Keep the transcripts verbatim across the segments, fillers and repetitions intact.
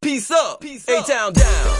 Peace up, A-Town down.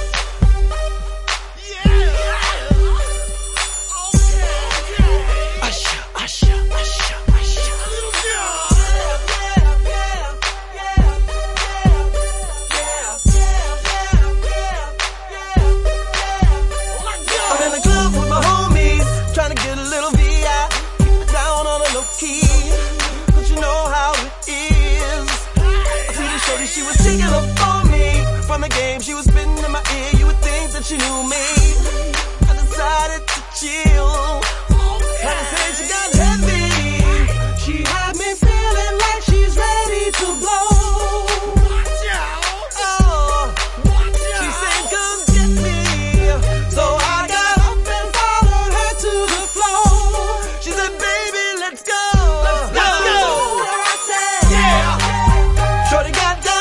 She was singing up for me from the game. She was spitting in my ear. You would think that she knew me. I decided to chill. Had to say she got heavy. She had me feeling like she's ready to blow. Watch out! Oh, watch out! She said, "Come get me." So I got up and followed her to the floor. She said, "Baby, let's go." Let's go. Let's go. I said, "Yeah." Shorty got down.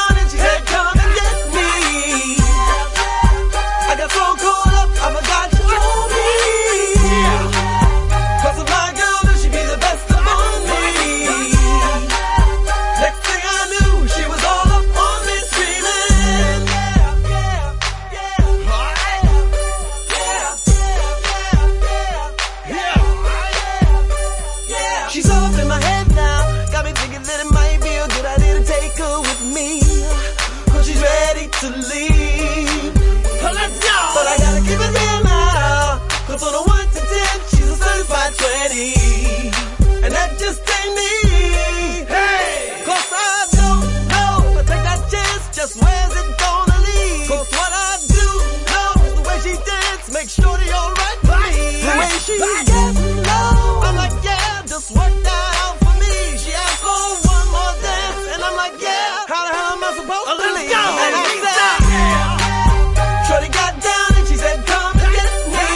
She's up in my head now, got me thinking that it might be a good idea to take her with me, cause she's ready to leave. Let's go! But I gotta keep it real now, cause on a one to ten, she's a certified twenty, and that just ain't me. Hey! Cause I don't know, but take that chance, just where's it gonna lead? Cause what I do know is the way she dance makes shorty alright for me. The way she gets low, I'm like, yeah, just work that out for me. She asked for one more dance, and I'm like, yeah, how the hell am I supposed to leave? Go. And I said, yeah. Shorty got down and she said, "Come and get me."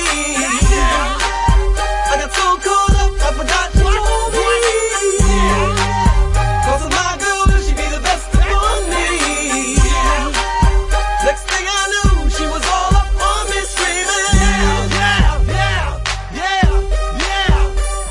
I got so caught up, I forgot she told me. Cause of my girl, she'd be the best on me. Next thing I knew, she was all up on me screaming, yeah, yeah, yeah, yeah, yeah.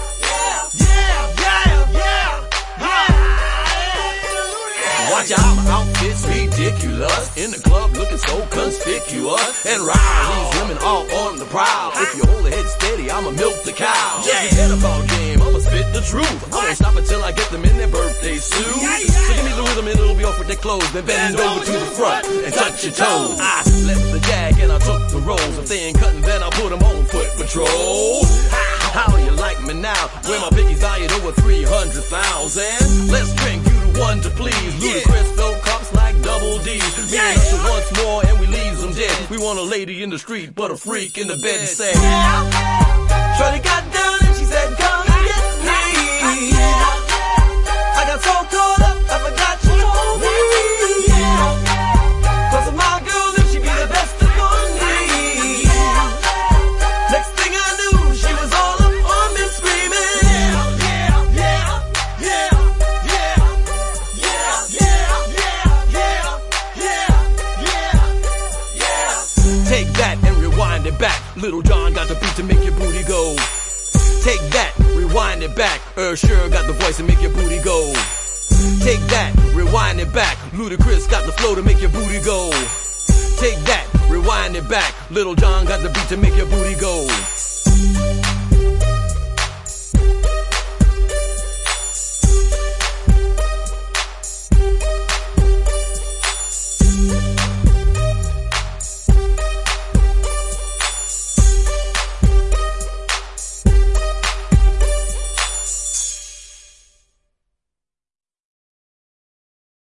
Watch out, my outfit's ridiculous. In the club looking so conspicuous. And ride, these women all on the prowl. If you hold your head steady, I'ma milk the cow. Just forget about game, I'ma spit the truth. I won't stop until I get them in their birthday suit. So give me the rhythm and it'll be off with their clothes. Then bend over to the front and touch your toes. I left the jag and I took the rolls. If they ain't cutting, then I put them on foot patrol. How you like me now? Where my piggy's valued over three hundred thousand. Let's drink, you the one to please. Ludacris fill cups like double D. Me and Usher once more and we leave them dead. We want a lady in the street, but a freak in the bed said, yeah. Shorty got down and she said, "Come and get me." I got so caught up, I forgot she told me. Cause of my girl, if she be the best upon me. Next thing I knew, she was all up on me screaming, yeah, yeah, yeah, yeah, yeah, yeah, yeah, yeah, yeah, yeah. Take that and rewind it back. Little John got the beat to make your booty go. Take that, rewind it back. Earl sure got the voice to make your booty go. Take that, rewind it back. Ludacris got the flow to make your booty go. Take that, rewind it back. Little John got the beat to make your booty go.